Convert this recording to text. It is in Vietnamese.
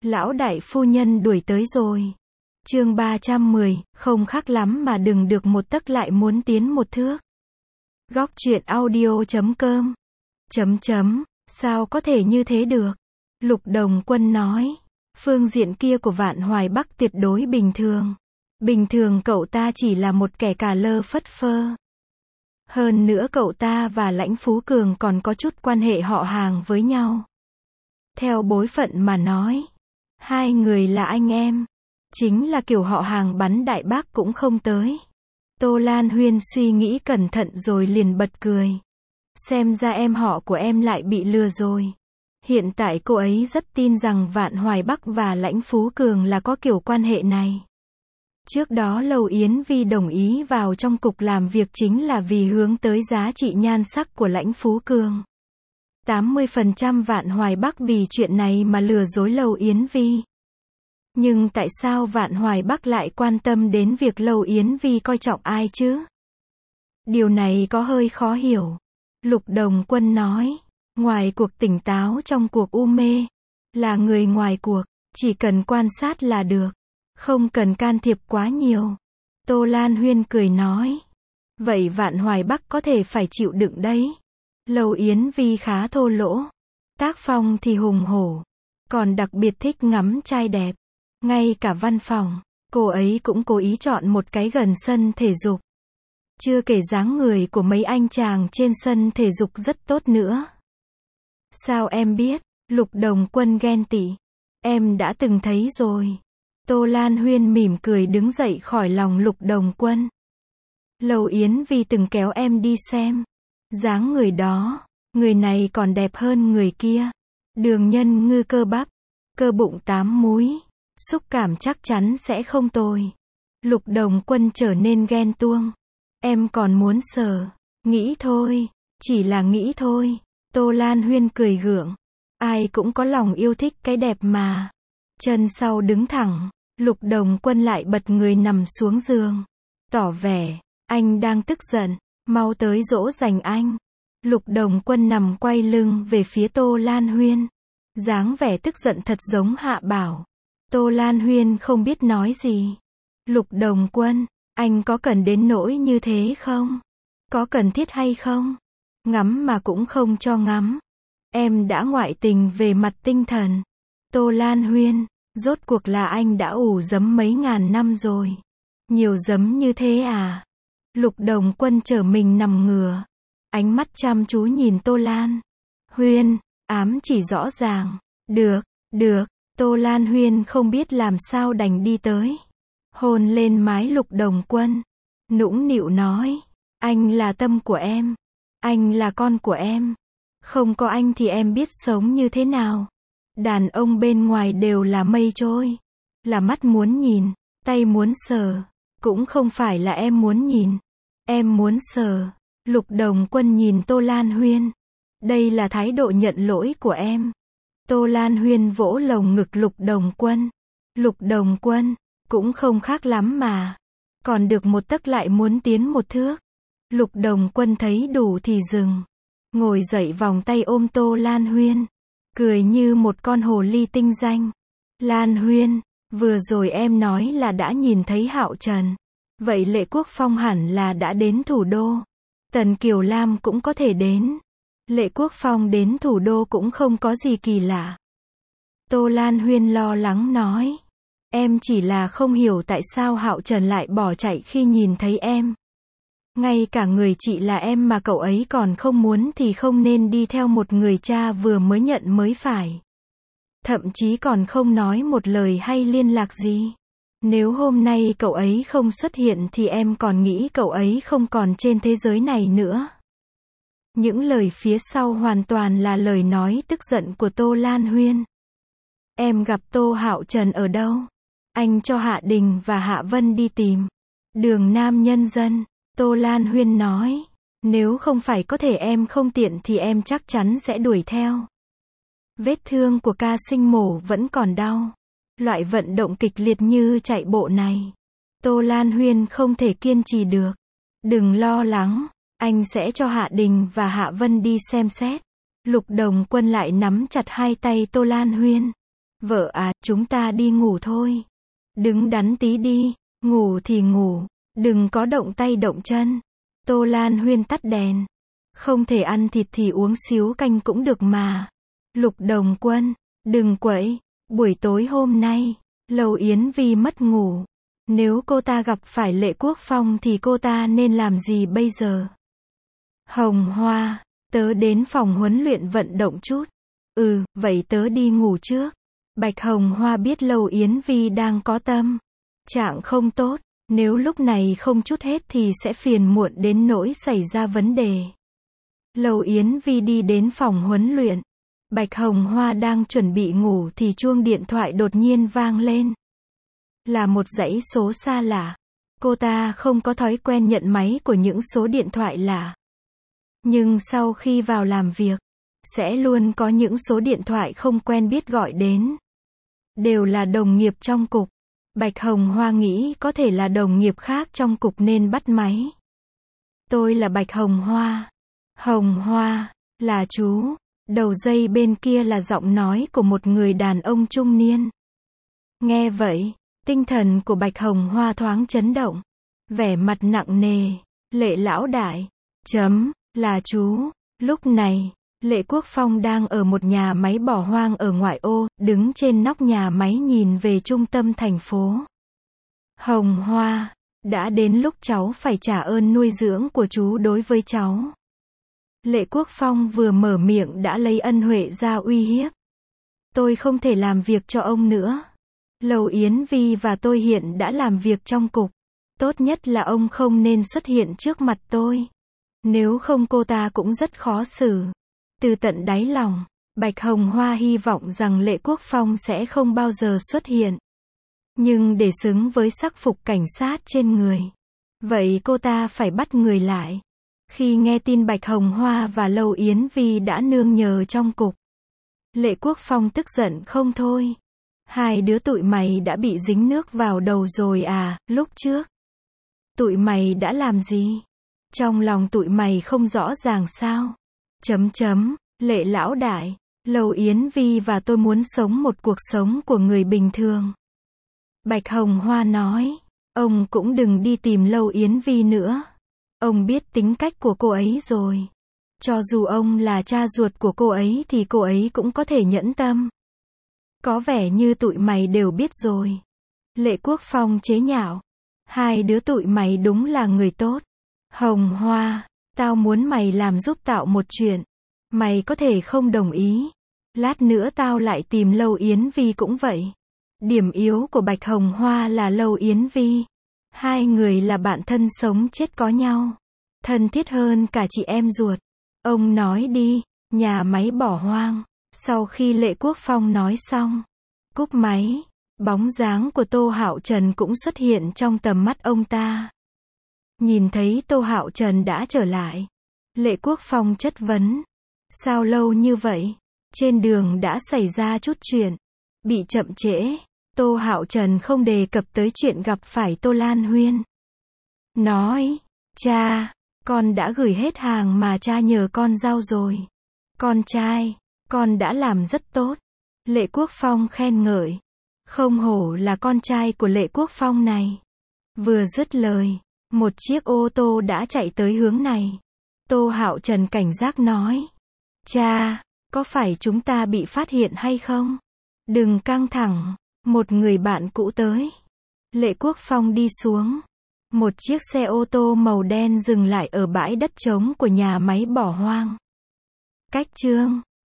Lão đại phu nhân đuổi tới rồi. Chương 310, không khác lắm mà đừng được một tấc lại muốn tiến một thước. Góc truyện audio.com. Sao có thể như thế được? Lục Đồng Quân nói. Phương diện kia của Vạn Hoài Bắc tuyệt đối bình thường. Bình thường cậu ta chỉ là một kẻ cà lơ phất phơ. Hơn nữa cậu ta và Lãnh Phú Cường còn có chút quan hệ họ hàng với nhau. Theo bối phận mà nói, hai người là anh em. Chính là kiểu họ hàng bắn đại bác cũng không tới. Tô Lan Huyên suy nghĩ cẩn thận rồi liền bật cười. Xem ra em họ của em lại bị lừa rồi. Hiện tại cô ấy rất tin rằng Vạn Hoài Bắc và Lãnh Phú Cường là có kiểu quan hệ này. Trước đó Lầu Yến Vi đồng ý vào trong cục làm việc chính là vì hướng tới giá trị nhan sắc của Lãnh Phú Cường. 80% Vạn Hoài Bắc vì chuyện này mà lừa dối Lầu Yến Vi. Nhưng tại sao Vạn Hoài Bắc lại quan tâm đến việc Lầu Yến Vi coi trọng ai chứ? Điều này có hơi khó hiểu. Lục Đồng Quân nói, ngoài cuộc tỉnh táo trong cuộc u mê, là người ngoài cuộc, chỉ cần quan sát là được, không cần can thiệp quá nhiều. Tô Lan Huyên cười nói, vậy Vạn Hoài Bắc có thể phải chịu đựng đấy. Lầu Yến Vi khá thô lỗ, tác phong thì hùng hổ, còn đặc biệt thích ngắm trai đẹp. Ngay cả văn phòng, cô ấy cũng cố ý chọn một cái gần sân thể dục. Chưa kể dáng người của mấy anh chàng trên sân thể dục rất tốt nữa. Sao em biết? Lục Đồng Quân ghen tị. Em đã từng thấy rồi. Tô Lan Huyên mỉm cười đứng dậy khỏi lòng Lục Đồng Quân. Lầu Yến Vi từng kéo em đi xem. Dáng người đó, người này còn đẹp hơn người kia. Đường nhân ngư cơ bắp, cơ bụng 8 múi. Xúc cảm chắc chắn sẽ không tồi. Lục Đồng Quân trở nên ghen tuông. Em còn muốn sờ. Nghĩ thôi. Chỉ là nghĩ thôi. Tô Lan Huyên cười gượng. Ai cũng có lòng yêu thích cái đẹp mà. Chân sau đứng thẳng. Lục Đồng Quân lại bật người nằm xuống giường. Tỏ vẻ, anh đang tức giận. Mau tới dỗ dành anh. Lục Đồng Quân nằm quay lưng về phía Tô Lan Huyên. Dáng vẻ tức giận thật giống Hạ Bảo. Tô Lan Huyên không biết nói gì. Lục Đồng Quân, anh có cần đến nỗi như thế không? Có cần thiết hay không? Ngắm mà cũng không cho ngắm. Em đã ngoại tình về mặt tinh thần. Tô Lan Huyên, rốt cuộc là anh đã ủ giấm mấy ngàn năm rồi. Nhiều giấm như thế à? Lục Đồng Quân trở mình nằm ngửa. Ánh mắt chăm chú nhìn Tô Lan Huyên, ám chỉ rõ ràng. Được. Tô Lan Huyên không biết làm sao đành đi tới. Hôn lên mái Lục Đồng Quân. Nũng nịu nói. Anh là tâm của em. Anh là con của em. Không có anh thì em biết sống như thế nào. Đàn ông bên ngoài đều là mây trôi. Là mắt muốn nhìn, tay muốn sờ. Cũng không phải là em muốn nhìn. Em muốn sờ. Lục Đồng Quân nhìn Tô Lan Huyên. Đây là thái độ nhận lỗi của em. Tô Lan Huyên vỗ lồng ngực Lục Đồng Quân. Lục Đồng Quân, cũng không khác lắm mà. Còn được một tấc lại muốn tiến một thước. Lục Đồng Quân thấy đủ thì dừng. Ngồi dậy vòng tay ôm Tô Lan Huyên. Cười như một con hồ ly tinh danh. Lan Huyên, vừa rồi em nói là đã nhìn thấy Hạo Trần. Vậy Lệ Quốc Phong hẳn là đã đến thủ đô. Tần Kiều Lam cũng có thể đến. Lệ Quốc Phong đến thủ đô cũng không có gì kỳ lạ. Tô Lan Huyên lo lắng nói. Em chỉ là không hiểu tại sao Hạo Trần lại bỏ chạy khi nhìn thấy em. Ngay cả người chị là em mà cậu ấy còn không muốn thì không nên đi theo một người cha vừa mới nhận mới phải. Thậm chí còn không nói một lời hay liên lạc gì. Nếu hôm nay cậu ấy không xuất hiện thì em còn nghĩ cậu ấy không còn trên thế giới này nữa. Những lời phía sau hoàn toàn là lời nói tức giận của Tô Lan Huyên. Em gặp Tô Hạo Trần ở đâu? Anh cho Hạ Đình và Hạ Vân đi tìm. Đường Nam Nhân Dân. Tô Lan Huyên nói. Nếu không phải có thể em không tiện thì em chắc chắn sẽ đuổi theo. Vết thương của ca sinh mổ vẫn còn đau. Loại vận động kịch liệt như chạy bộ này. Tô Lan Huyên không thể kiên trì được. Đừng lo lắng. Anh sẽ cho Hạ Đình và Hạ Vân đi xem xét. Lục Đồng Quân lại nắm chặt hai tay Tô Lan Huyên. Vợ à, chúng ta đi ngủ thôi. Đứng đắn tí đi, ngủ thì ngủ, đừng có động tay động chân. Tô Lan Huyên tắt đèn. Không thể ăn thịt thì uống xíu canh cũng được mà. Lục Đồng Quân, đừng quậy, buổi tối hôm nay, Lâu Yến Vi mất ngủ. Nếu cô ta gặp phải Lệ Quốc Phong thì cô ta nên làm gì bây giờ? Hồng Hoa, tớ đến phòng huấn luyện vận động chút. Vậy tớ đi ngủ trước. Bạch Hồng Hoa biết Lâu Yến Vi đang có tâm trạng không tốt, nếu lúc này không chút hết thì sẽ phiền muộn đến nỗi xảy ra vấn đề. Lâu Yến Vi đi đến phòng huấn luyện. Bạch Hồng Hoa đang chuẩn bị ngủ thì chuông điện thoại đột nhiên vang lên. Là một dãy số xa lạ. Cô ta không có thói quen nhận máy của những số điện thoại lạ. Nhưng sau khi vào làm việc, sẽ luôn có những số điện thoại không quen biết gọi đến. Đều là đồng nghiệp trong cục. Bạch Hồng Hoa nghĩ có thể là đồng nghiệp khác trong cục nên bắt máy. Tôi là Bạch Hồng Hoa. Hồng Hoa, là chú. Đầu dây bên kia là giọng nói của một người đàn ông trung niên. Nghe vậy, tinh thần của Bạch Hồng Hoa thoáng chấn động. Vẻ mặt nặng nề. Lệ lão đại. Là chú. Lúc này, Lệ Quốc Phong đang ở một nhà máy bỏ hoang ở ngoại ô, đứng trên nóc nhà máy nhìn về trung tâm thành phố. Hồng Hoa, đã đến lúc cháu phải trả ơn nuôi dưỡng của chú đối với cháu. Lệ Quốc Phong vừa mở miệng đã lấy ân huệ ra uy hiếp. Tôi không thể làm việc cho ông nữa. Lâu Yến Vi và tôi hiện đã làm việc trong cục. Tốt nhất là ông không nên xuất hiện trước mặt tôi. Nếu không cô ta cũng rất khó xử. Từ tận đáy lòng, Bạch Hồng Hoa hy vọng rằng Lệ Quốc Phong sẽ không bao giờ xuất hiện. Nhưng để xứng với sắc phục cảnh sát trên người, vậy cô ta phải bắt người lại. Khi nghe tin Bạch Hồng Hoa và Lâu Yến Vi đã nương nhờ trong cục, Lệ Quốc Phong tức giận không thôi. Hai đứa tụi mày đã bị dính nước vào đầu rồi à, lúc trước. Tụi mày đã làm gì? Trong lòng tụi mày không rõ ràng sao? Lệ lão đại, Lâu Yến Vi và tôi muốn sống một cuộc sống của người bình thường. Bạch Hồng Hoa nói, ông cũng đừng đi tìm Lâu Yến Vi nữa. Ông biết tính cách của cô ấy rồi. Cho dù ông là cha ruột của cô ấy thì cô ấy cũng có thể nhẫn tâm. Có vẻ như tụi mày đều biết rồi. Lệ Quốc Phong chế nhạo. Hai đứa tụi mày đúng là người tốt. Hồng Hoa, tao muốn mày làm giúp tao một chuyện. Mày có thể không đồng ý. Lát nữa tao lại tìm Lâu Yến Vi cũng vậy. Điểm yếu của Bạch Hồng Hoa là Lâu Yến Vi. Hai người là bạn thân sống chết có nhau. Thân thiết hơn cả chị em ruột. Ông nói đi, nhà máy bỏ hoang. Sau khi Lệ Quốc Phong nói xong, cúp máy, bóng dáng của Tô Hạo Trần cũng xuất hiện trong tầm mắt ông ta. Nhìn thấy Tô Hạo Trần đã trở lại, Lệ Quốc Phong chất vấn. Sao lâu như vậy? Trên đường đã xảy ra chút chuyện. Bị chậm trễ. Tô Hạo Trần không đề cập tới chuyện gặp phải Tô Lan Huyên. Nói, cha, con đã gửi hết hàng mà cha nhờ con giao rồi. Con trai, con đã làm rất tốt. Lệ Quốc Phong khen ngợi. Không hổ là con trai của Lệ Quốc Phong này. Vừa dứt lời, một chiếc ô tô đã chạy tới hướng này. Tô Hạo Trần cảnh giác nói. Cha, có phải chúng ta bị phát hiện hay không? Đừng căng thẳng, một người bạn cũ tới. Lệ Quốc Phong đi xuống. Một chiếc xe ô tô màu đen dừng lại ở bãi đất trống của nhà máy bỏ hoang. Cách chương